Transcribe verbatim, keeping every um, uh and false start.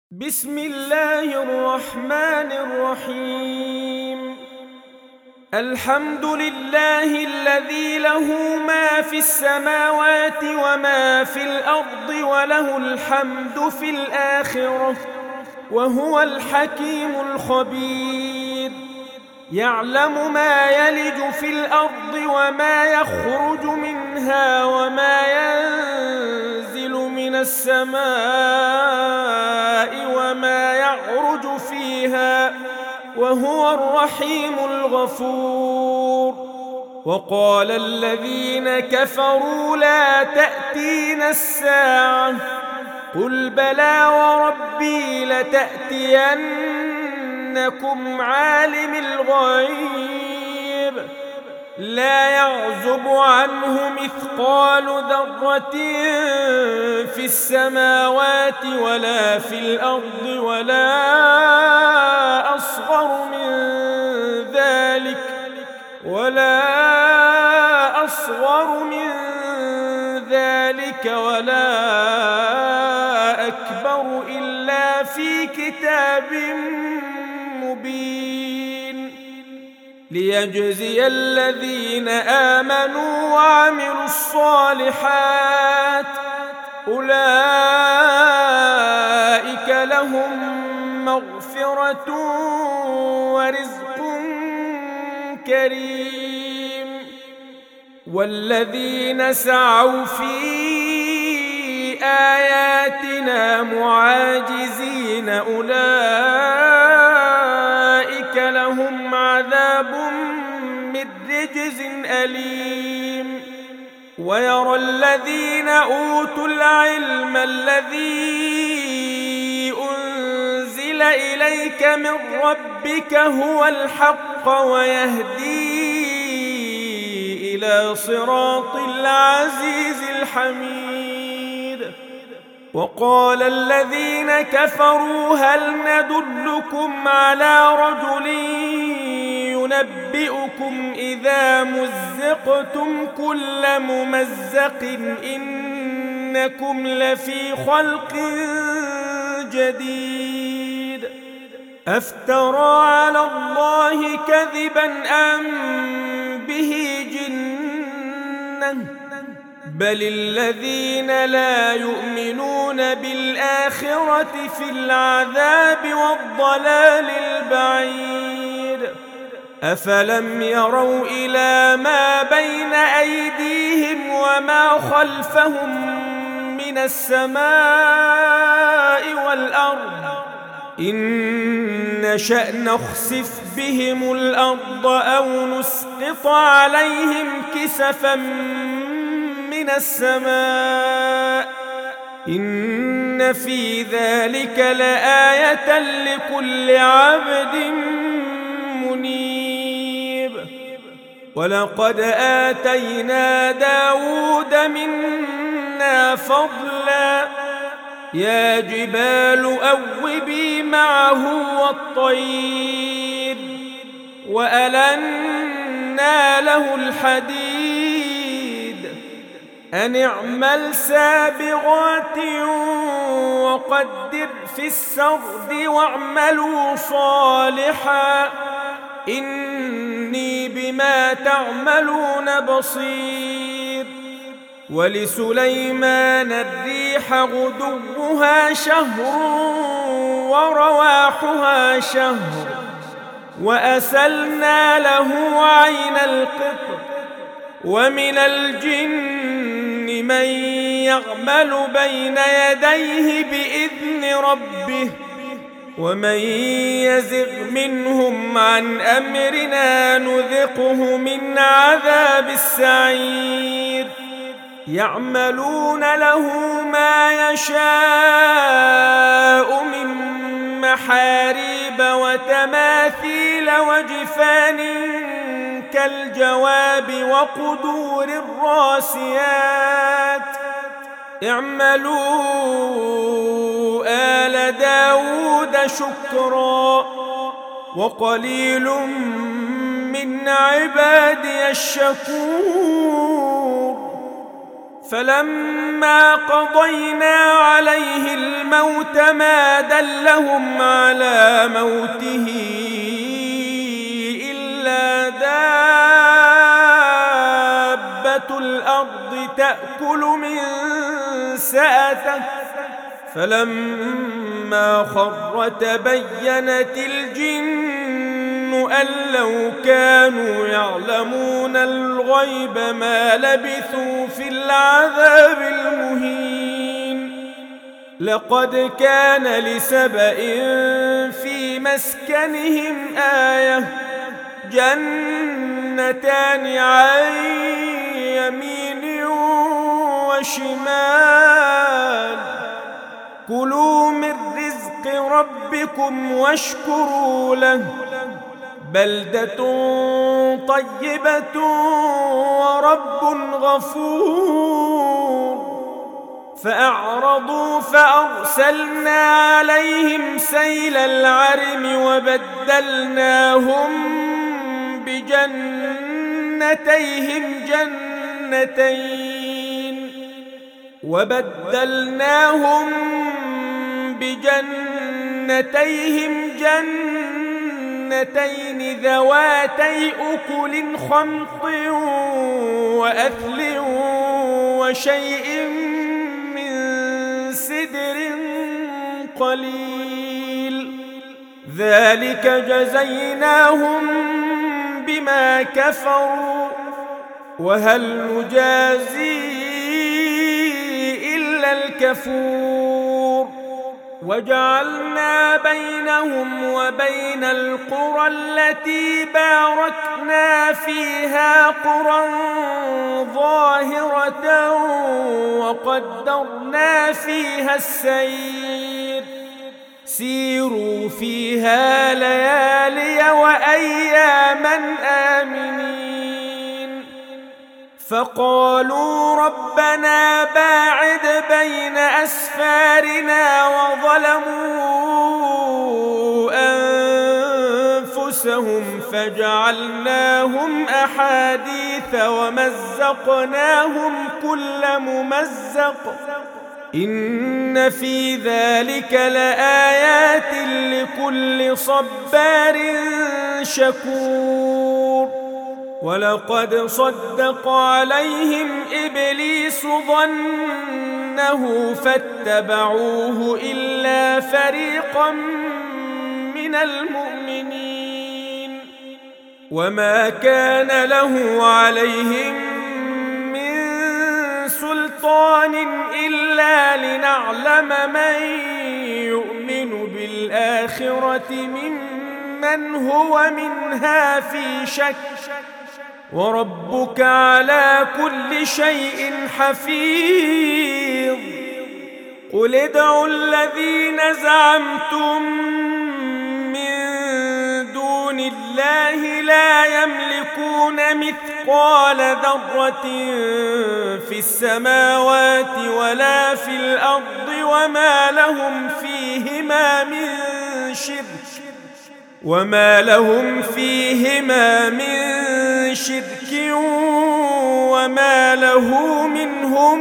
بسم الله الرحمن الرحيم. الحمد لله الذي له ما في السماوات وما في الأرض وله الحمد في الآخرة وهو الحكيم الخبير. يعلم ما يلج في الأرض وما يخرج منها وما ينزل من السماء وما يعرج فيها وهو الرحيم الغفور. وقال الذين كفروا لا تأتينا الساعة قل بلى وربي لتأتينكم عالم الغيب لا يعزب عنه مثقال ذرة في السماوات ولا في الأرض ولا أصغر من ذلك ولا أصغر من ذلك ولا أكبر إلا في كتاب مبين ليجزي الذين آمنوا وعملوا الصالحات أولئك لهم مغفرة ورزق كريم. والذين سعوا في آياتنا معاجزين أولئك لهم عذاب من رجز أليم. ويرى الذين أوتوا العلم الذي أنزل إليك من ربك هو الحق ويهدي إلى صراط العزيز الحميد. وقال الذين كفروا هل ندلكم على رجل ينبئكم إذا مزقتم كل ممزق إنكم لفي خلق جديد أفترى على الله كذبا أم به جنة بل الذين لا يؤمنون بالآخرة في العذاب والضلال البعيد. أفلم يروا إلى ما بين أيديهم وما خلفهم من السماء والأرض إن نشأ نخسف بهم الأرض أو نسقط عليهم كسفا من السماء إن في ذلك لآية لكل عبد منيب. ولقد آتينا داود منا فضلا يا جبال أوبي معه والطير وألنا له الحديد أن اعمل سابغات وقدر في السرد واعملوا صالحا إني بما تعملون بصير. ولسليمان الريح غدوها شهر ورواحها شهر وأسلنا له عين القطر ومن الجن من يعمل بين يديه بإذن ربه ومن يزغ منهم عن أمرنا نذقه من عذاب السعير. يعملون له ما يشاء من محاريب وتماثيل وجفان كالجواب وقدور الراسيات اعملوا آل داود شكرا وقليل من عبادي الشكور. فلما قضينا عليه الموت ما دلهم على موته إلا دابة الأرض تأكل من سأته فلما خر تبينت الجن أن لو كانوا يعلمون الغيب ما لبثوا في العذاب المهين. لقد كان لسبإ في مسكنهم آية جنتان عن يمين وشمال كلوا من رزق ربكم واشكروا له بلدة طيبة ورب غفور. فأعرضوا فأرسلنا عليهم سيل العرم وبدلناهم بجنتيهم جنتين وبدلناهم بجنتيهم جنتين ذواتي أكل خمط وأثل وشيء من سدر قليل ذلك جزيناهم بما كفروا وهل نجازي إلا الكفور. وجعلنا بينهم وبين القرى التي باركنا فيها قرى ظاهرة وقدرنا فيها السير سيروا فيها ليالي وأياما آمنين. فقالوا ربنا باعد بين أسفارنا وظلموا أنفسهم فجعلناهم أحاديث ومزقناهم كل ممزق إن في ذلك لآيات لكل صبار شكور. ولقد صدق عليهم إبليس ظنه فاتبعوه إلا فريقا من المؤمنين وما كان له عليهم من سلطان إلا لنعلم من يؤمن بالآخرة ممن هو منها في شك وربك على كل شيء حفيظ. قل ادعوا الذين زعمتم من دون الله لا يملكون مثقال ذرة في السماوات ولا في الأرض وما لهم فيهما من شرك وما لهم فيهما من شرك وما له منهم